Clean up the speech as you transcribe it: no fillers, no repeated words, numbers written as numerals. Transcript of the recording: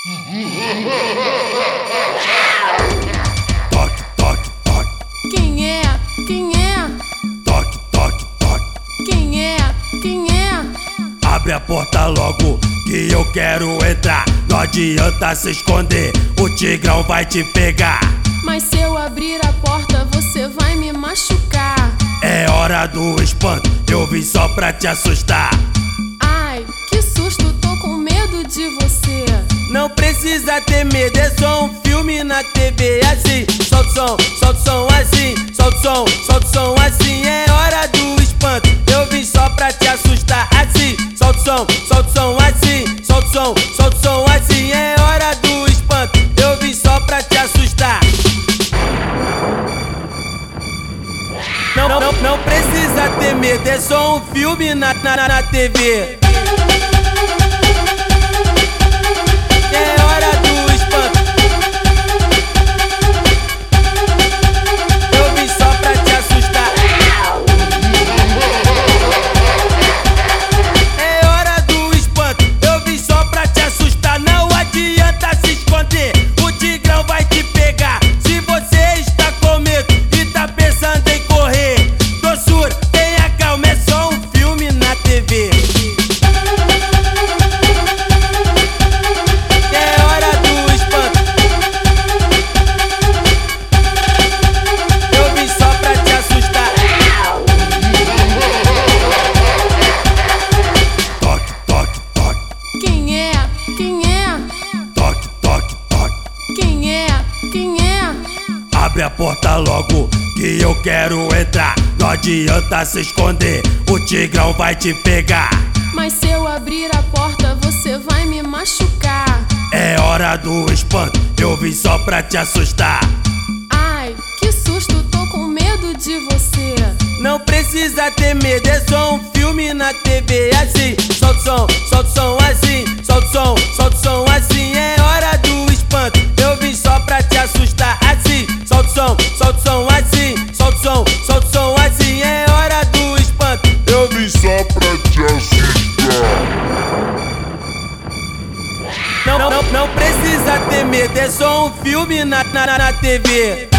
Toque, toque, toque. Quem é? Quem é? Toque, toque, toque. Quem é? Quem é? Abre a porta logo que eu quero entrar. Não adianta se esconder, o tigrão vai te pegar. Mas se eu abrir a porta, você vai me machucar. É hora do espanto, eu vim só pra te assustar. Ai, que susto, tô com medo de você. Não precisa ter medo, é só um filme na TV. Assim, solta o som assim, solta o som assim. É hora do espanto, eu vim só pra te assustar. Assim, solta o som assim, solta o som assim. É hora do espanto, eu vim só pra te assustar. Não precisa ter medo, é só um filme na TV. É hora do espanto, eu vim só pra te assustar. É hora do espanto, eu vim só pra te assustar. Não adianta se esconder, o tigrão vai te pegar. Se você está com medo e tá pensando em correr, doçura, tenha calma, é só um filme na TV. Quem é? Quem é? Toque, toque, toque. Quem é? Quem é? Abre a porta logo que eu quero entrar. Não adianta se esconder, o tigrão vai te pegar. Mas se eu abrir a porta, você vai me machucar. É hora do espanto, eu vim só pra te assustar. Ai, que susto, tô com medo de você. Não precisa ter medo, é só um filme na TV. Assim, solta o som assim, solta o som assim. É hora do espanto, eu vim só pra te assustar. Assim, solta o som assim, solta o som assim. É hora do espanto, Eu vim só pra te assustar. não precisa ter medo, é só um filme na TV.